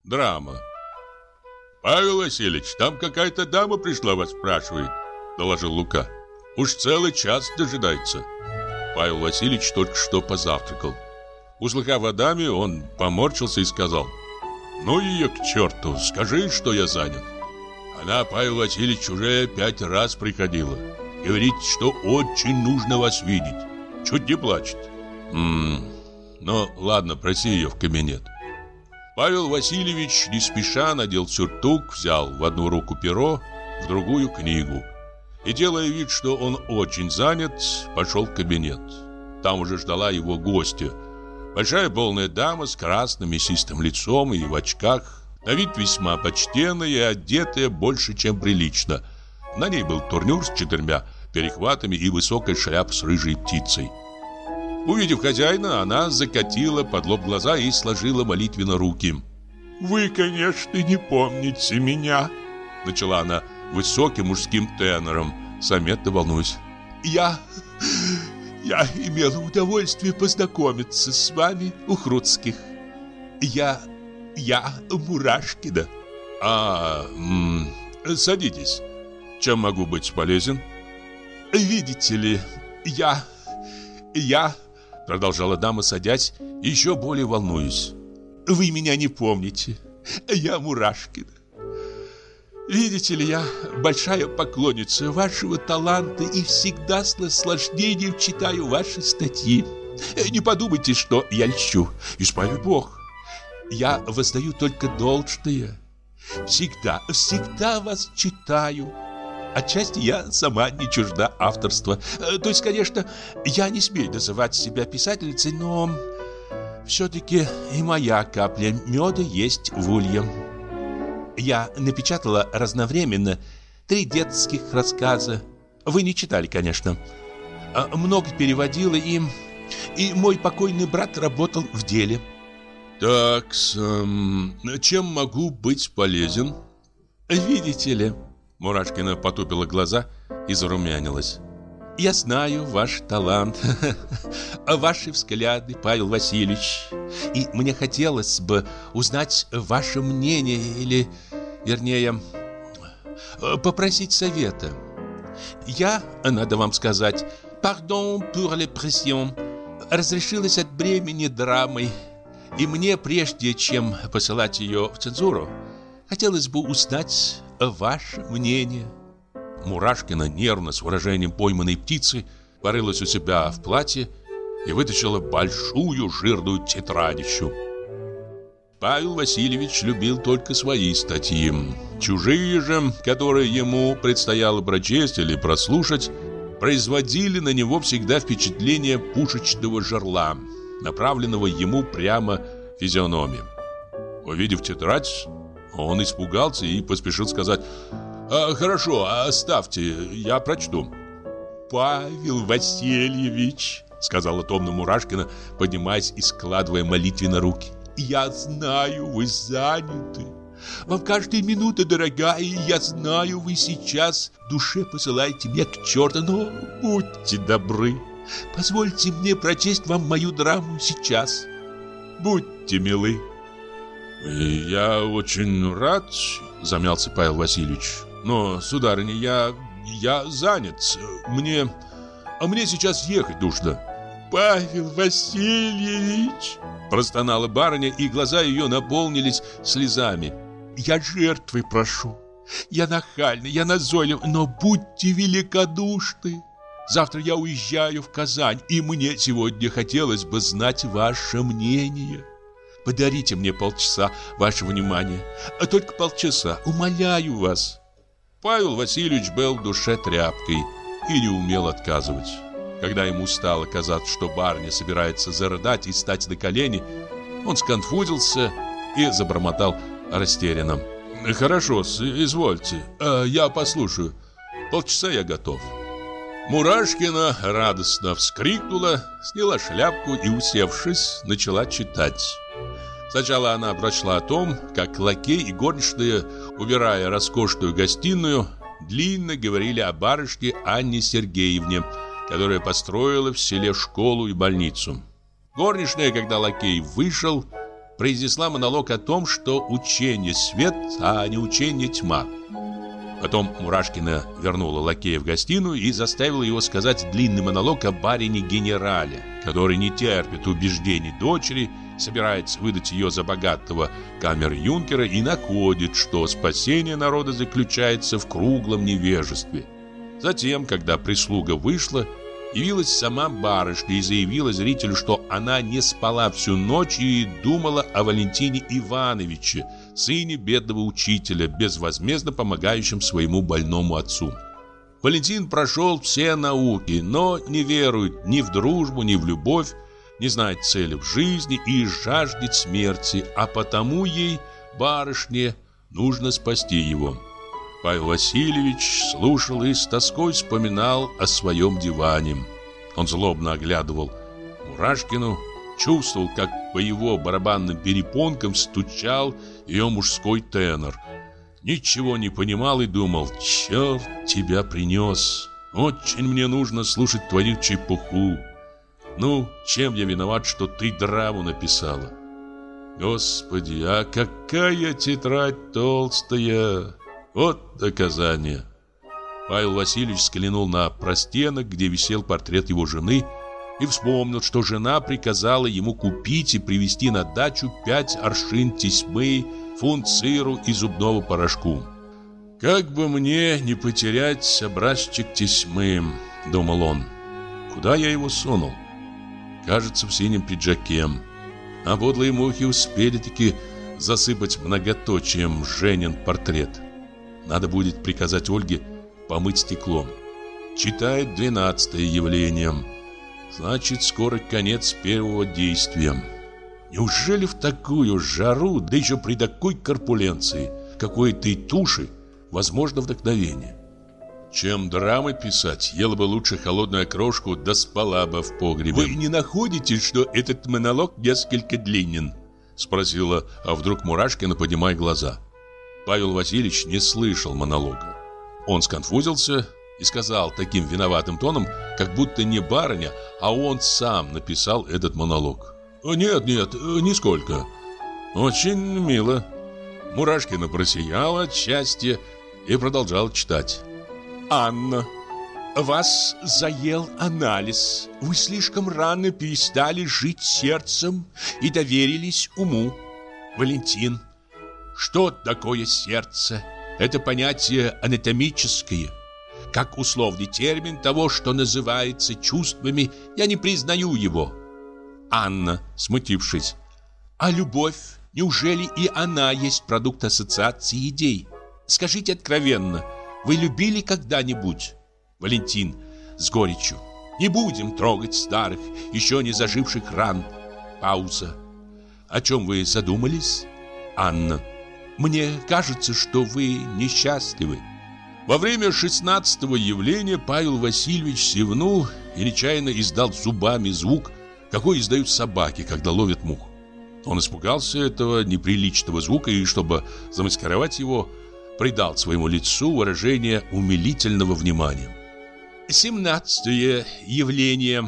Драма. «Павел Васильевич, там какая-то дама пришла, вас спрашивает», — доложил Лука. «Уж целый час дожидается». Павел Васильевич только что позавтракал. Услыхав о даме, он поморщился и сказал: «Ну ее к черту, скажи, что я занят». Она, Павел Васильевич, уже 5 раз приходила. Говорит, что очень нужно вас видеть. Чуть не плачет. Ну, ладно, проси ее в кабинет. Павел Васильевич не спеша надел сюртук, взял в одну руку перо, в другую книгу. И, делая вид, что он очень занят, пошел в кабинет. Там уже ждала его гостья. Большая полная дама с красным мясистым лицом и в очках. На вид весьма почтенная и одетая больше, чем прилично. На ней был турнюр с 4 перехватами и высокая шляпа с рыжей птицей. Увидев хозяина, она закатила под лоб глаза и сложила молитвенно руки. «Вы, конечно, не помните меня», — начала она высоким мужским тенором, заметно волнуясь. «Я имела удовольствие познакомиться с вами у Хруцких. Я Мурашкина». Садитесь. Чем могу быть полезен?» «Видите ли, я...» Продолжала дама, садясь, еще более волнуясь. «Вы меня не помните. Я Мурашкина. Видите ли, я большая поклонница вашего таланта и всегда с наслаждением читаю ваши статьи. Не подумайте, что я льщу. Испави Бог. Я воздаю только должное. Всегда вас читаю. Отчасти я сама не чужда авторства. То есть, конечно, я не смею называть себя писательницей, но все-таки и моя капля меда есть в улье. Я напечатала разновременно 3 детских рассказа. Вы не читали, конечно. Много переводила им, и мой покойный брат работал в деле. Так, чем могу быть полезен? Видите ли, Мурашкина потупила глаза и зарумянилась. Я знаю ваш талант, ваши взгляды, Павел Васильевич. И мне хотелось бы узнать ваше мнение, или, вернее, попросить совета. Я, надо вам сказать, pardon pour l'expression, разрешилась от бремени драмой. И мне, прежде чем посылать ее в цензуру, хотелось бы узнать ваше мнение. Мурашкина нервно, с выражением пойманной птицы, порылась у себя в платье и вытащила большую жирную тетрадищу. Павел Васильевич любил только свои статьи. Чужие же, которые ему предстояло прочесть или прослушать, производили на него всегда впечатление пушечного жерла, направленного ему прямо в физиономию. Увидев тетрадь, он испугался и поспешил сказать: «Хорошо, оставьте, я прочту». «Павел Васильевич», — сказала томно Мурашкина, поднимаясь и складывая молитвенно руки, «я знаю, вы заняты. Вам каждая минута дорога, и я знаю, вы сейчас в душе посылаете меня к черту, но будьте добры, позвольте мне прочесть вам мою драму сейчас. Будьте милы». «Я очень рад», — замялся Павел Васильевич. «Но, сударыня, я занят. Мне сейчас ехать нужно». «Павел Васильевич», — простонала барыня, и глаза ее наполнились слезами, «я жертвы прошу. Я нахальна, я назойлив, но будьте великодушны. Завтра я уезжаю в Казань, и мне сегодня хотелось бы знать ваше мнение. Подарите мне полчаса вашего внимания, только полчаса, умоляю вас». Павел Васильевич был в душе тряпкой и не умел отказывать. Когда ему стало казаться, что барыня собирается зарыдать и стать на колени, он сконфузился и забормотал растерянно: «Хорошо, извольте, я послушаю. Полчаса я готов». Мурашкина радостно вскрикнула, сняла шляпку и, усевшись, начала читать. Сначала она прочла о том, как лакей и горничные, убирая роскошную гостиную, длинно говорили о барышне Анне Сергеевне, которая построила в селе школу и больницу. Горничная, когда лакей вышел, произнесла монолог о том, что учение свет, а не учение тьма. Потом Мурашкина вернула лакея в гостиную и заставила его сказать длинный монолог о барине-генерале, который не терпит убеждений дочери, собирается выдать ее за богатого камер-юнкера и находит, что спасение народа заключается в круглом невежестве. Затем, когда прислуга вышла, явилась сама барышня и заявила зрителю, что она не спала всю ночь и думала о Валентине Ивановиче, сыне бедного учителя, безвозмездно помогающем своему больному отцу. Валентин прошел все науки, но не верует ни в дружбу, ни в любовь, не знает цели в жизни и жаждет смерти, а потому ей, барышне, нужно спасти его. Павел Васильевич слушал и с тоской вспоминал о своем диване. Он злобно оглядывал Мурашкину, чувствовал, как по его барабанным перепонкам стучал ее мужской тенор. Ничего не понимал и думал: «Черт тебя принес! Очень мне нужно слушать твою чепуху. Ну, чем я виноват, что ты драму написала? Господи, а какая тетрадь толстая! Вот наказание!» Павел Васильевич взглянул на простенок, где висел портрет его жены, и вспомнил, что жена приказала ему купить и привезти на дачу 5 аршин тесьмы, фунт сыру и зубного порошку. «Как бы мне не потерять образчик тесьмы», — думал он. «Куда я его сунул? Кажется, в синем пиджаке. А подлые мухи успели-таки засыпать многоточием Женин портрет. Надо будет приказать Ольге помыть стекло. Читает 12-е явление. Значит, скоро конец первого действия. Неужели в такую жару, да еще при такой корпуленции, какой-то и туши, возможно вдохновение? Чем драмы писать, ела бы лучше холодную окрошку, да спала бы в погребе. «Вы не находите, что этот монолог несколько длинен?» — спросила вдруг Мурашкина, поднимая глаза. Павел Васильевич не слышал монолога. Он сконфузился и сказал таким виноватым тоном, как будто не барыня, а он сам написал этот монолог: «Нет, нисколько. Очень мило». Мурашкина просияла от счастья и продолжала читать. «Анна, вас заел анализ. Вы слишком рано перестали жить сердцем и доверились уму. Валентин, что такое сердце? Это понятие анатомическое. Как условный термин того, что называется чувствами, я не признаю его». Анна, смутившись: «А любовь? Неужели и она есть продукт ассоциации идей? Скажите откровенно, вы любили когда-нибудь?» Валентин с горечью: «Не будем трогать старых, еще не заживших ран». Пауза. «О чем вы задумались?» Анна: «Мне кажется, что вы несчастливы». Во время 16-го явления Павел Васильевич зевнул и нечаянно издал зубами звук, какой издают собаки, когда ловят мух. Он испугался этого неприличного звука и, чтобы замаскировать его, придал своему лицу выражение умилительного внимания. 17-е явление.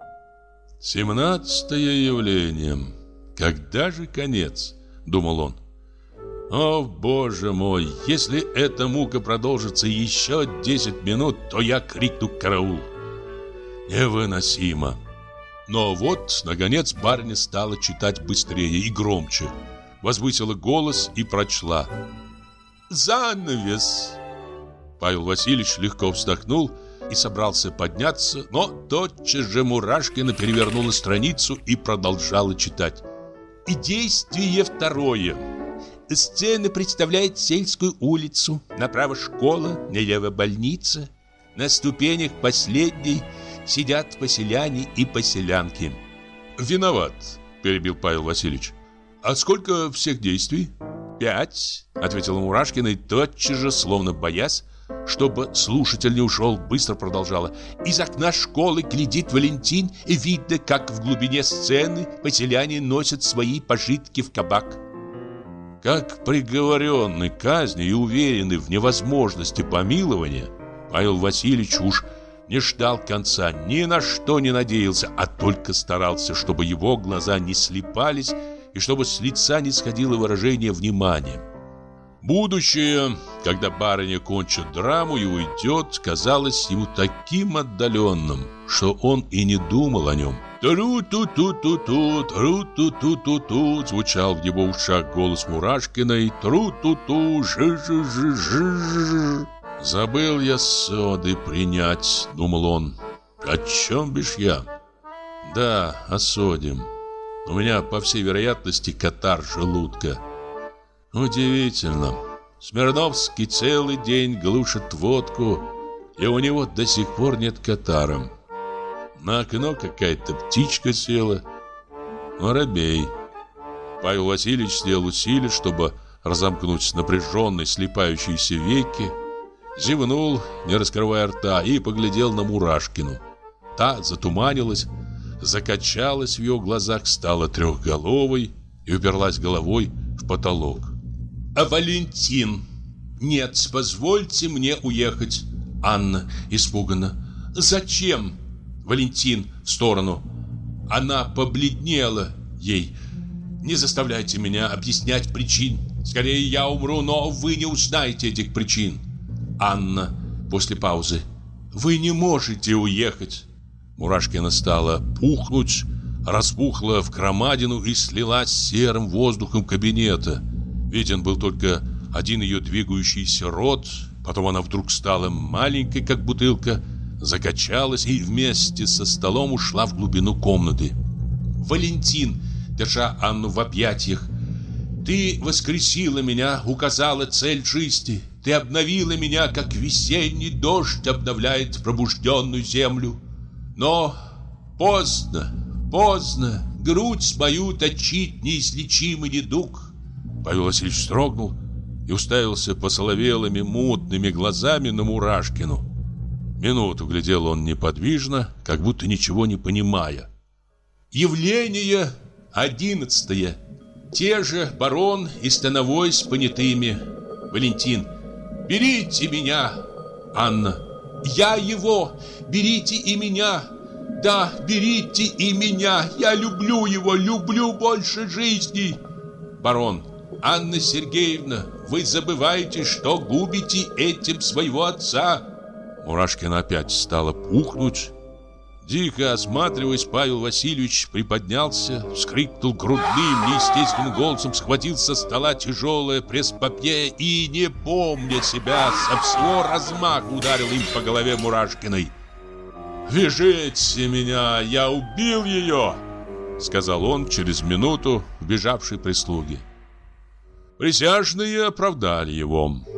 17-е явление. Когда же конец? Думал он. О, боже мой, если эта мука продолжится еще 10 минут, то я крикну караул. Невыносимо. Но вот, наконец, барыня стала читать быстрее и громче. Возвысила голос и прочла: «Занавес». Павел Васильевич легко вздохнул и собрался подняться, но тотчас же Мурашкина перевернула страницу и продолжала читать. И действие второе. Сцена представляет сельскую улицу. Направо школа, налево больница. На ступенях последней сидят поселяне и поселянки. «Виноват», — перебил Павел Васильевич. «А сколько всех действий?» 5, ответила Мурашкина и тотчас же, словно боясь, чтобы слушатель не ушел, быстро продолжала. Из окна школы глядит Валентин, и видно, как в глубине сцены поселяне носят свои пожитки в кабак. Как приговоренный к казни и уверенный в невозможности помилования, Павел Васильевич уж не ждал конца, ни на что не надеялся, а только старался, чтобы его глаза не слипались и чтобы с лица не сходило выражение внимания. Будущее, когда барыня кончит драму и уйдет, казалось ему таким отдаленным, что он и не думал о нем. «Тру-ту-ту-ту-ту, тру-ту-ту-ту-ту», звучал в его ушах голос Мурашкиной. «Тру-ту-ту, жи-жи-жи-жи-жи». «Забыл я соды принять», — думал он. «О чем бишь я?» «Да, о соде. У меня, по всей вероятности, катар желудка». Удивительно. Смирновский целый день глушит водку, и у него до сих пор нет катара. На окно какая-то птичка села. Воробей. Павел Васильевич сделал усилие, чтобы разомкнуть напряженные, слипающиеся веки, зевнул, не раскрывая рта, и поглядел на Мурашкину. Та затуманилась, закачалась в его глазах, стала трехголовой и уперлась головой в потолок. «А Валентин? Нет, позвольте мне уехать». Анна испуганно. «Зачем?» Валентин в сторону. Она побледнела ей. «Не заставляйте меня объяснять причин. Скорее я умру, но вы не узнаете этих причин». Анна после паузы. «Вы не можете уехать». Мурашкина стала пухнуть, распухла в громадину и слилась с серым воздухом кабинета. Виден был только один ее двигающийся рот. Потом она вдруг стала маленькой, как бутылка, закачалась и вместе со столом ушла в глубину комнаты. Валентин, держа Анну в объятиях: «Ты воскресила меня, указала цель жизни. Ты обновила меня, как весенний дождь обновляет пробужденную землю. Но поздно, поздно, грудь мою точит неизлечимый недуг». Павел Васильевич вздрогнул и уставился посоловелыми мутными глазами на Мурашкину. Минуту глядел он неподвижно, как будто ничего не понимая. Явление 11. Те же барон и становой с понятыми. Валентин: «Берите меня». Анна: «Я его, берите и меня. Да, берите и меня. Я люблю его, люблю больше жизни». Барон: «Анна Сергеевна, вы забываете, что губите этим своего отца». Мурашкина опять стала пухнуть. Дико осматриваясь, Павел Васильевич приподнялся, вскрикнул грудным, неестественным голосом, схватил со стола тяжелое пресс-папье и, не помня себя, со всего размаха ударил им по голове Мурашкиной. «Вяжите меня, я убил ее», — сказал он через минуту убежавшей прислуги. Присяжные оправдали его.